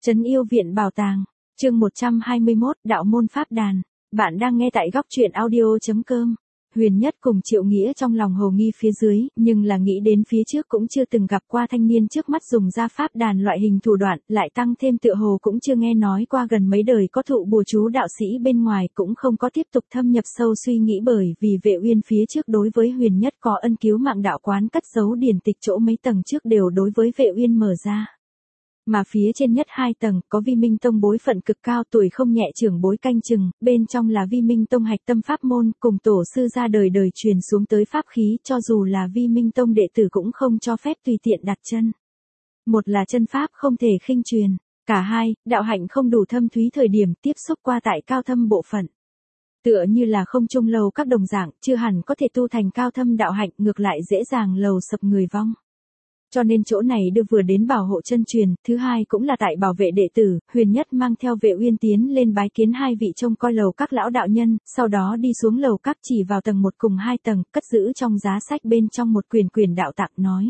Trấn Yêu Viện Bảo Tàng, chương 121, Đạo môn Pháp đàn. Bạn đang nghe tại góc truyện audio.com. Huyền Nhất cùng Triệu Nghĩa trong lòng hồ nghi phía dưới, nhưng là nghĩ đến phía trước cũng chưa từng gặp qua thanh niên trước mắt dùng ra pháp đàn loại hình thủ đoạn, lại tăng thêm tựa hồ cũng chưa nghe nói qua gần mấy đời có thụ bùa chú đạo sĩ bên ngoài, cũng không có tiếp tục thâm nhập sâu suy nghĩ, bởi vì Vệ Uyên phía trước đối với Huyền Nhất có ân cứu mạng đạo quán cất giấu điển tịch chỗ mấy tầng trước đều đối với Vệ Uyên mở ra. Mà phía trên nhất 2 tầng có Vi Minh Tông bối phận cực cao tuổi không nhẹ trưởng bối canh chừng, bên trong là Vi Minh Tông hạch tâm pháp môn cùng tổ sư ra đời đời truyền xuống tới pháp khí, cho dù là Vi Minh Tông đệ tử cũng không cho phép tùy tiện đặt chân. Một là chân pháp không thể khinh truyền, cả hai, đạo hạnh không đủ thâm thúy thời điểm tiếp xúc qua tại cao thâm bộ phận. Tựa như là không trung lầu các đồng dạng, chưa hẳn có thể tu thành cao thâm đạo hạnh, ngược lại dễ dàng lầu sập người vong. Cho nên chỗ này đưa vừa đến bảo hộ chân truyền, thứ hai cũng là tại bảo vệ đệ tử. Huyền Nhất mang theo Vệ Uyên tiến lên bái kiến hai vị trông coi lầu các lão đạo nhân, sau đó đi xuống lầu các chỉ vào tầng 1 cùng 2 tầng, cất giữ trong giá sách bên trong một quyển đạo tạng nói.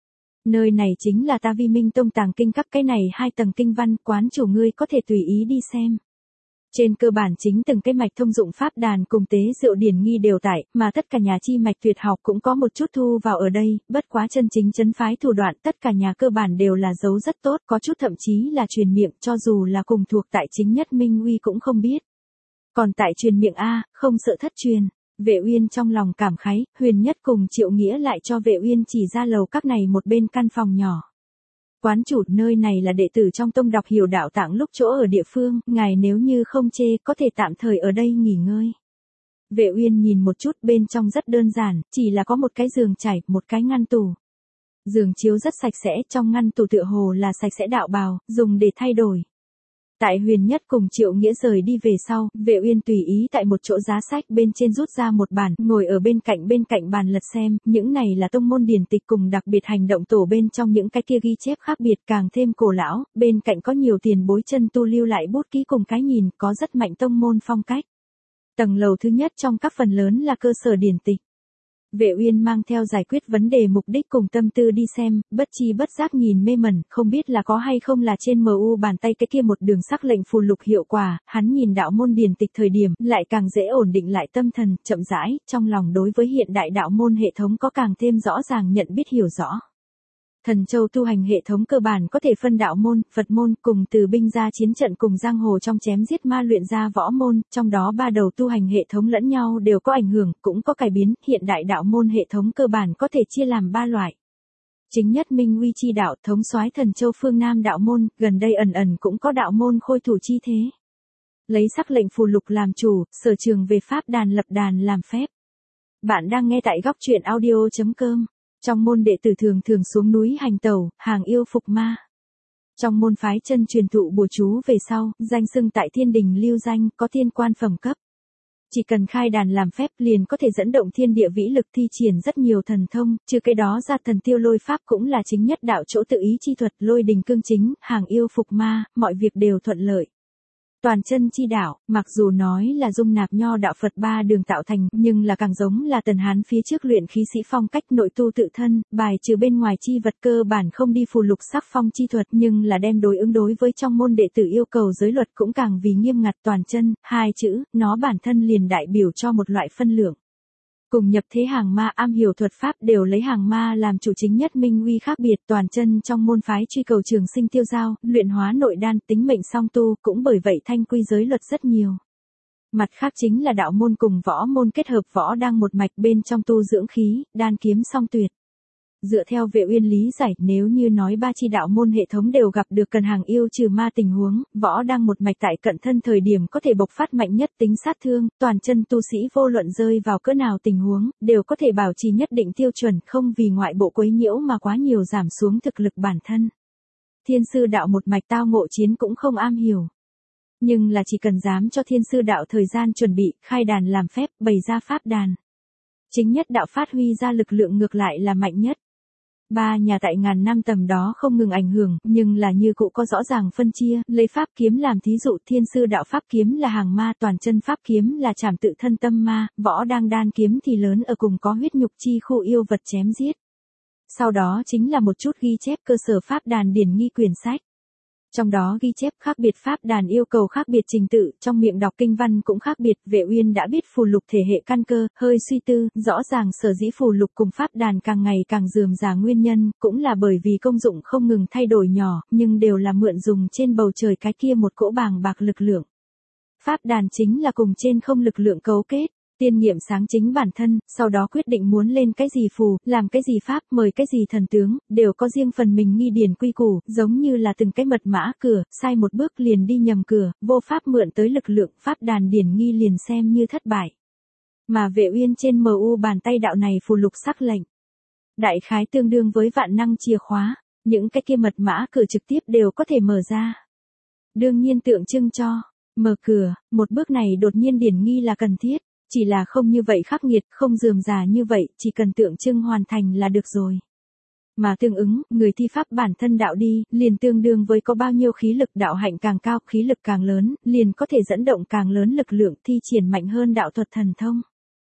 Nơi này chính là ta Vi Minh Tông tàng kinh các, cái này 2 tầng kinh văn, quán chủ ngươi có thể tùy ý đi xem. Trên cơ bản chính từng cái mạch thông dụng pháp đàn cùng tế diệu điển nghi đều tại, mà tất cả nhà chi mạch tuyệt học cũng có một chút thu vào ở đây, bất quá chân chính chấn phái thủ đoạn tất cả nhà cơ bản đều là giấu rất tốt, có chút thậm chí là truyền miệng, cho dù là cùng thuộc tại chính nhất Minh Uy cũng không biết. Còn tại truyền miệng a, không sợ thất truyền. Vệ Uyên trong lòng cảm khái, Huyền Nhất cùng Triệu Nghĩa lại cho Vệ Uyên chỉ ra lầu các này một bên căn phòng nhỏ. Quán chủ, nơi này là đệ tử trong tông đọc hiểu đạo tạng lúc chỗ ở địa phương, ngài nếu như không chê có thể tạm thời ở đây nghỉ ngơi. Vệ Uyên nhìn một chút, bên trong rất đơn giản, chỉ là có một cái giường trải, một cái ngăn tủ. Giường chiếu rất sạch sẽ, trong ngăn tủ tựa hồ là sạch sẽ đạo bào, dùng để thay đổi. Tại Huyền Nhất cùng Triệu Nghĩa rời đi về sau, Vệ Uyên tùy ý tại một chỗ giá sách bên trên rút ra một bản, ngồi ở bên cạnh bàn lật xem, những này là tông môn điển tịch cùng đặc biệt hành động tổ bên trong những cái kia ghi chép khác biệt càng thêm cổ lão, bên cạnh có nhiều tiền bối chân tu lưu lại bút ký cùng cái nhìn, có rất mạnh tông môn phong cách. Tầng lầu thứ nhất trong các phần lớn là cơ sở điển tịch. Vệ Uyên mang theo giải quyết vấn đề mục đích cùng tâm tư đi xem, bất chi bất giác nhìn mê mẩn, không biết là có hay không là trên MU bàn tay cái kia một đường sắc lệnh phù lục hiệu quả, hắn nhìn đạo môn điển tịch thời điểm, lại càng dễ ổn định lại tâm thần, chậm rãi, trong lòng đối với hiện đại đạo môn hệ thống có càng thêm rõ ràng nhận biết hiểu rõ. Thần châu tu hành hệ thống cơ bản có thể phân đạo môn, Phật môn cùng từ binh ra chiến trận cùng giang hồ trong chém giết ma luyện ra võ môn, trong đó ba đầu tu hành hệ thống lẫn nhau đều có ảnh hưởng, cũng có cải biến, hiện đại đạo môn hệ thống cơ bản có thể chia làm 3 loại. Chính nhất Minh Uy chi đạo thống soái thần châu phương Nam đạo môn, gần đây ẩn cũng có đạo môn khôi thủ chi thế. Lấy sắc lệnh phù lục làm chủ, sở trường về pháp đàn lập đàn làm phép. Bạn đang nghe tại góc truyện audio.com. Trong môn đệ tử thường xuống núi hành tẩu, hàng yêu phục ma. Trong môn phái chân truyền thụ bùa chú về sau, danh xưng tại thiên đình lưu danh, có thiên quan phẩm cấp. Chỉ cần khai đàn làm phép liền có thể dẫn động thiên địa vĩ lực thi triển rất nhiều thần thông, trừ cái đó ra thần tiêu lôi pháp cũng là chính nhất đạo chỗ tự ý chi thuật, lôi đình cương chính, hàng yêu phục ma, mọi việc đều thuận lợi. Toàn chân chi đạo, mặc dù nói là dung nạp nho đạo Phật 3 đường tạo thành, nhưng là càng giống là Tần Hán phía trước luyện khí sĩ phong cách nội tu tự thân, bài trừ bên ngoài chi vật cơ bản không đi phù lục sắc phong chi thuật, nhưng là đem đối với trong môn đệ tử yêu cầu giới luật cũng càng vì nghiêm ngặt. Toàn chân, 2 chữ, nó bản thân liền đại biểu cho một loại phân lượng. Cùng nhập thế hàng ma am hiểu thuật pháp đều lấy hàng ma làm chủ, chính nhất Minh Uy khác biệt. Toàn chân trong môn phái truy cầu trường sinh tiêu giao, luyện hóa nội đan, tính mệnh song tu, cũng bởi vậy thanh quy giới luật rất nhiều. Mặt khác chính là đạo môn cùng võ môn kết hợp, võ đang một mạch bên trong tu dưỡng khí, đan kiếm song tuyệt. Dựa theo Vệ Uyên lý giải, nếu như nói 3 chi đạo môn hệ thống đều gặp được cần hàng yêu trừ ma tình huống, võ đang một mạch tại cận thân thời điểm có thể bộc phát mạnh nhất tính sát thương, toàn chân tu sĩ vô luận rơi vào cỡ nào tình huống, đều có thể bảo trì nhất định tiêu chuẩn, không vì ngoại bộ quấy nhiễu mà quá nhiều giảm xuống thực lực bản thân. Thiên sư đạo một mạch tao ngộ chiến cũng không am hiểu. Nhưng là chỉ cần dám cho thiên sư đạo thời gian chuẩn bị, khai đàn làm phép, bày ra pháp đàn. Chính nhất đạo phát huy ra lực lượng ngược lại là mạnh nhất. 3 nhà tại ngàn năm tầm đó không ngừng ảnh hưởng, nhưng là như cũ có rõ ràng phân chia, lấy pháp kiếm làm thí dụ, thiên sư đạo pháp kiếm là hàng ma, toàn chân pháp kiếm là trảm tự thân tâm ma, võ đang đan kiếm thì lớn ở cùng có huyết nhục chi khu yêu vật chém giết. Sau đó chính là một chút ghi chép cơ sở pháp đàn điển nghi quyển sách. Trong đó ghi chép khác biệt pháp đàn yêu cầu khác biệt trình tự, trong miệng đọc kinh văn cũng khác biệt. Vệ Uyên đã biết phù lục thể hệ căn cơ, hơi suy tư, rõ ràng sở dĩ phù lục cùng pháp đàn càng ngày càng rườm rà nguyên nhân, cũng là bởi vì công dụng không ngừng thay đổi nhỏ, nhưng đều là mượn dùng trên bầu trời cái kia một cỗ bàng bạc lực lượng. Pháp đàn chính là cùng trên không lực lượng cấu kết. Tiên nghiệm sáng chính bản thân, sau đó quyết định muốn lên cái gì phù, làm cái gì pháp, mời cái gì thần tướng, đều có riêng phần mình nghi điển quy củ, giống như là từng cái mật mã cửa, sai một bước liền đi nhầm cửa, vô pháp mượn tới lực lượng, pháp đàn điển nghi liền xem như thất bại. Mà Vệ Uyên trên MU bàn tay đạo này phù lục sắc lệnh. Đại khái tương đương với vạn năng chìa khóa, những cái kia mật mã cửa trực tiếp đều có thể mở ra. Đương nhiên tượng trưng cho, mở cửa, một bước này đột nhiên điển nghi là cần thiết. Chỉ là không như vậy khắc nghiệt, không rườm rà như vậy, chỉ cần tượng trưng hoàn thành là được rồi. Mà tương ứng, người thi pháp bản thân đạo đi, liền tương đương với có bao nhiêu khí lực đạo hạnh càng cao, khí lực càng lớn, liền có thể dẫn động càng lớn lực lượng thi triển mạnh hơn đạo thuật thần thông.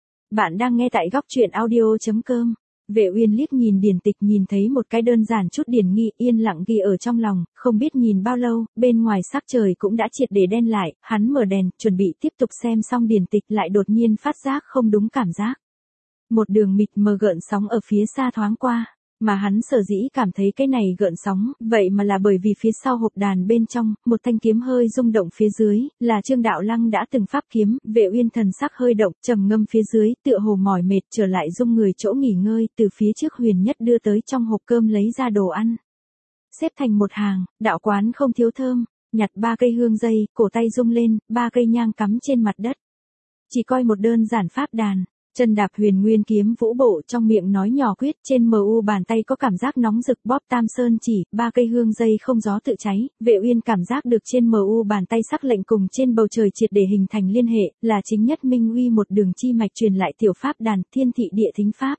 Bạn đang nghe tại góc truyện audio.com. Vệ Uyên liếc nhìn điển tịch nhìn thấy một cái đơn giản chút điển nghi yên lặng ghi ở trong lòng, không biết nhìn bao lâu, bên ngoài sắc trời cũng đã triệt để đen lại, hắn mở đèn, chuẩn bị tiếp tục xem xong điển tịch lại đột nhiên phát giác không đúng cảm giác. Một đường mịt mờ gợn sóng ở phía xa thoáng qua, mà hắn sở dĩ cảm thấy cái này gợn sóng, vậy mà là bởi vì phía sau hộp đàn bên trong, một thanh kiếm hơi rung động phía dưới, là Trương Đạo Lăng đã từng pháp kiếm, Vệ Uyên thần sắc hơi động, trầm ngâm phía dưới, tựa hồ mỏi mệt trở lại dung người chỗ nghỉ ngơi, từ phía trước Huyền Nhất đưa tới trong hộp cơm lấy ra đồ ăn. Xếp thành một hàng, đạo quán không thiếu thơm, nhặt 3 cây hương dây, cổ tay rung lên, 3 cây nhang cắm trên mặt đất. Chỉ coi một đơn giản pháp đàn. Chân đạp Huyền Nguyên kiếm vũ bộ trong miệng nói nhỏ quyết trên MU bàn tay có cảm giác nóng rực bóp tam sơn chỉ, 3 cây hương dây không gió tự cháy, Vệ Uyên cảm giác được trên MU bàn tay sắc lệnh cùng trên bầu trời triệt để hình thành liên hệ, là chính nhất minh uy một đường chi mạch truyền lại tiểu pháp đàn thiên thị địa thính pháp.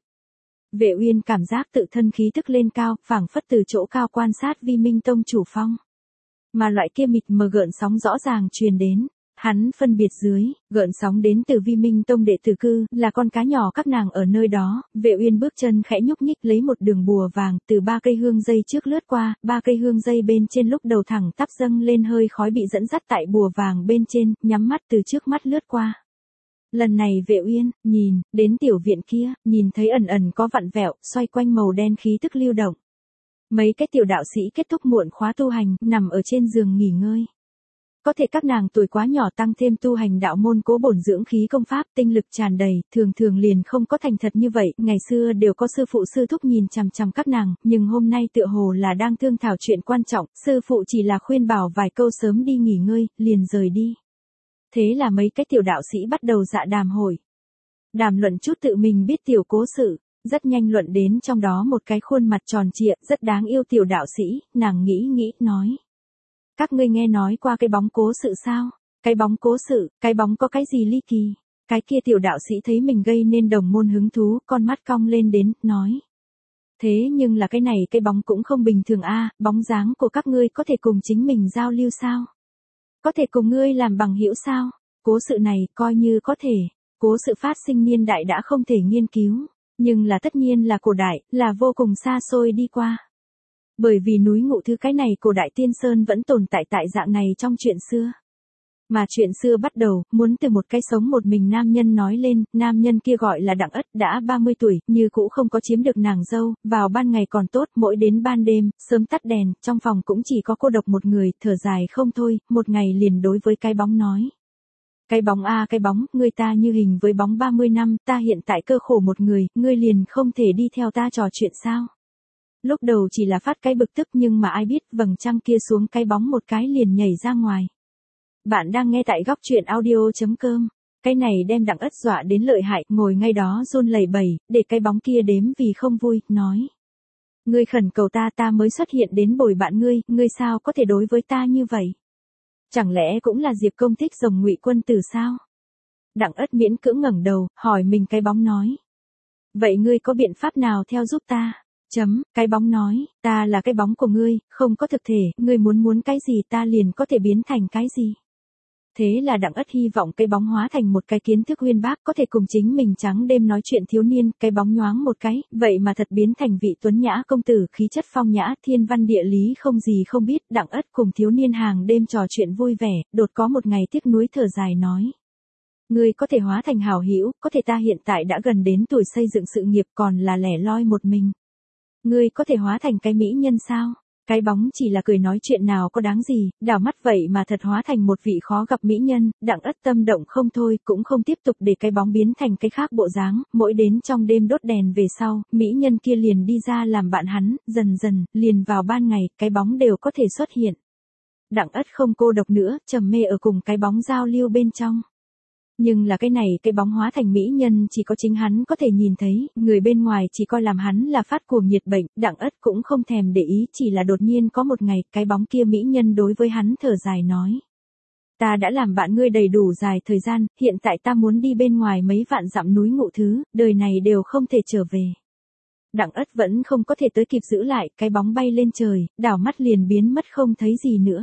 Vệ Uyên cảm giác tự thân khí tức lên cao, phảng phất từ chỗ cao quan sát Vi Minh Tông chủ phong. Mà loại kia mịt mờ gợn sóng rõ ràng truyền đến. Hắn phân biệt dưới, gợn sóng đến từ Vi Minh Tông đệ tử cư, là con cá nhỏ các nàng ở nơi đó, Vệ Uyên bước chân khẽ nhúc nhích lấy một đường bùa vàng, từ 3 cây hương dây trước lướt qua, 3 cây hương dây bên trên lúc đầu thẳng tắp dâng lên hơi khói bị dẫn dắt tại bùa vàng bên trên, nhắm mắt từ trước mắt lướt qua. Lần này Vệ Uyên, nhìn, đến tiểu viện kia, nhìn thấy ẩn ẩn có vặn vẹo, xoay quanh màu đen khí tức lưu động. Mấy cái tiểu đạo sĩ kết thúc muộn khóa tu hành, nằm ở trên giường nghỉ ngơi. Có thể các nàng tuổi quá nhỏ tăng thêm tu hành đạo môn cố bổn dưỡng khí công pháp tinh lực tràn đầy, thường liền không có thành thật như vậy, ngày xưa đều có sư phụ sư thúc nhìn chằm chằm các nàng, nhưng hôm nay tựa hồ là đang thương thảo chuyện quan trọng, sư phụ chỉ là khuyên bảo vài câu sớm đi nghỉ ngơi, liền rời đi. Thế là mấy cái tiểu đạo sĩ bắt đầu dạ đàm hỏi. Đàm luận chút tự mình biết tiểu cố sự, rất nhanh luận đến trong đó một cái khuôn mặt tròn trịa, rất đáng yêu tiểu đạo sĩ, nàng nghĩ, nói. Các ngươi nghe nói qua cái bóng cố sự sao? Cái bóng cố sự, cái bóng có cái gì ly kỳ? Cái kia tiểu đạo sĩ thấy mình gây nên đồng môn hứng thú, con mắt cong lên đến, nói. Thế nhưng là cái này cái bóng cũng không bình thường a, bóng dáng của các ngươi có thể cùng chính mình giao lưu sao? Có thể cùng ngươi làm bằng hữu sao? Cố sự này, coi như có thể. Cố sự phát sinh niên đại đã không thể nghiên cứu. Nhưng là tất nhiên là cổ đại, là vô cùng xa xôi đi qua. Bởi vì núi Ngũ Thứ cái này cổ đại tiên sơn vẫn tồn tại tại dạng này trong chuyện xưa. Mà chuyện xưa bắt đầu, muốn từ một cái sống một mình nam nhân nói lên, nam nhân kia gọi là Đặng Ất, đã 30 tuổi, như cũ không có chiếm được nàng dâu, vào ban ngày còn tốt, mỗi đến ban đêm, sớm tắt đèn, trong phòng cũng chỉ có cô độc một người, thở dài không thôi, một ngày liền đối với cái bóng nói. Cái bóng a cái bóng, người ta như hình với bóng 30 năm, ta hiện tại cơ khổ một người, ngươi liền không thể đi theo ta trò chuyện sao? Lúc đầu chỉ là phát cái bực tức nhưng mà ai biết vầng trăng kia xuống cái bóng một cái liền nhảy ra ngoài. Bạn đang nghe tại góc truyện audio.com. Cái này đem Đặng Ất dọa đến lợi hại, ngồi ngay đó run lẩy bẩy, để cái bóng kia đếm vì không vui, nói. Ngươi khẩn cầu ta mới xuất hiện đến bồi bạn ngươi sao có thể đối với ta như vậy? Chẳng lẽ cũng là Diệp công thích rồng Ngụy quân tử sao? Đặng Ất miễn cưỡng ngẩng đầu, hỏi mình cái bóng nói. Vậy ngươi có biện pháp nào theo giúp ta? Cái bóng nói, ta là cái bóng của ngươi, không có thực thể, ngươi muốn cái gì ta liền có thể biến thành cái gì. Thế là Đặng Ất hy vọng cái bóng hóa thành một cái kiến thức uyên bác có thể cùng chính mình trắng đêm nói chuyện thiếu niên, cái bóng nhoáng một cái, vậy mà thật biến thành vị tuấn nhã công tử khí chất phong nhã thiên văn địa lý không gì không biết. Đặng Ất cùng thiếu niên hàng đêm trò chuyện vui vẻ, đột có một ngày tiếc nuối thở dài nói. Ngươi có thể hóa thành hảo hữu, có thể ta hiện tại đã gần đến tuổi xây dựng sự nghiệp còn là lẻ loi một mình. Ngươi có thể hóa thành cái mỹ nhân sao? Cái bóng chỉ là cười nói chuyện nào có đáng gì, đảo mắt vậy mà thật hóa thành một vị khó gặp mỹ nhân. Đặng Ất tâm động không thôi, cũng không tiếp tục để cái bóng biến thành cái khác bộ dáng, mỗi đến trong đêm đốt đèn về sau, mỹ nhân kia liền đi ra làm bạn hắn, dần dần, liền vào ban ngày, cái bóng đều có thể xuất hiện. Đặng Ất không cô độc nữa, trầm mê ở cùng cái bóng giao lưu bên trong. Nhưng là cái này cái bóng hóa thành mỹ nhân chỉ có chính hắn có thể nhìn thấy, người bên ngoài chỉ coi làm hắn là phát cuồng nhiệt bệnh. Đặng Ất cũng không thèm để ý, chỉ là đột nhiên có một ngày, cái bóng kia mỹ nhân đối với hắn thở dài nói. Ta đã làm bạn ngươi đầy đủ dài thời gian, hiện tại ta muốn đi bên ngoài mấy vạn dặm núi ngụ thứ, đời này đều không thể trở về. Đặng Ất vẫn không có thể tới kịp giữ lại, cái bóng bay lên trời, đảo mắt liền biến mất không thấy gì nữa.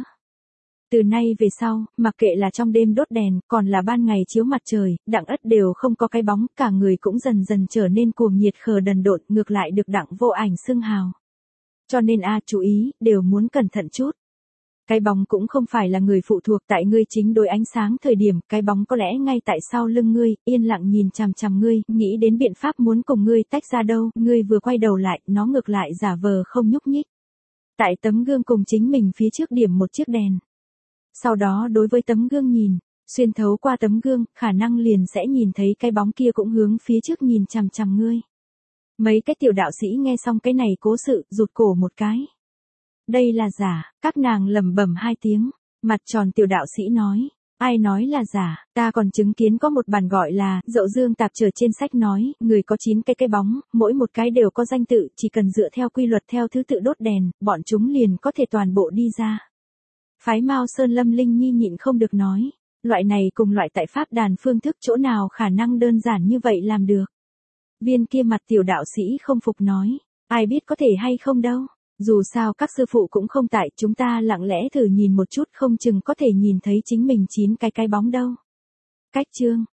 Từ nay về sau, mặc kệ là trong đêm đốt đèn, còn là ban ngày chiếu mặt trời, Đặng Ất đều không có cái bóng, cả người cũng dần dần trở nên cuồng nhiệt khờ đần độn, ngược lại được Đặng Vô Ảnh xưng hào. Cho nên chú ý, đều muốn cẩn thận chút. Cái bóng cũng không phải là người phụ thuộc tại ngươi chính đối ánh sáng thời điểm, cái bóng có lẽ ngay tại sau lưng ngươi, yên lặng nhìn chằm chằm ngươi, nghĩ đến biện pháp muốn cùng ngươi tách ra đâu, ngươi vừa quay đầu lại, nó ngược lại giả vờ không nhúc nhích. Tại tấm gương cùng chính mình phía trước điểm một chiếc đèn. Sau đó đối với tấm gương nhìn, xuyên thấu qua tấm gương, khả năng liền sẽ nhìn thấy cái bóng kia cũng hướng phía trước nhìn chằm chằm ngươi. Mấy cái tiểu đạo sĩ nghe xong cái này cố sự, rụt cổ một cái. Đây là giả, các nàng lẩm bẩm hai tiếng, mặt tròn tiểu đạo sĩ nói. Ai nói là giả, ta còn chứng kiến có một bản gọi là Dậu Dương Tạp Trở trên sách nói, người có 9 cái bóng, mỗi một cái đều có danh tự, chỉ cần dựa theo quy luật theo thứ tự đốt đèn, bọn chúng liền có thể toàn bộ đi ra. Phái Mao Sơn Lâm Linh Nhi nhịn không được nói, loại này cùng loại tại pháp đàn phương thức chỗ nào khả năng đơn giản như vậy làm được. Viên kia mặt tiểu đạo sĩ không phục nói, ai biết có thể hay không đâu, dù sao các sư phụ cũng không tại, chúng ta lặng lẽ thử nhìn một chút không chừng có thể nhìn thấy chính mình 9 cái bóng đâu. Cách chương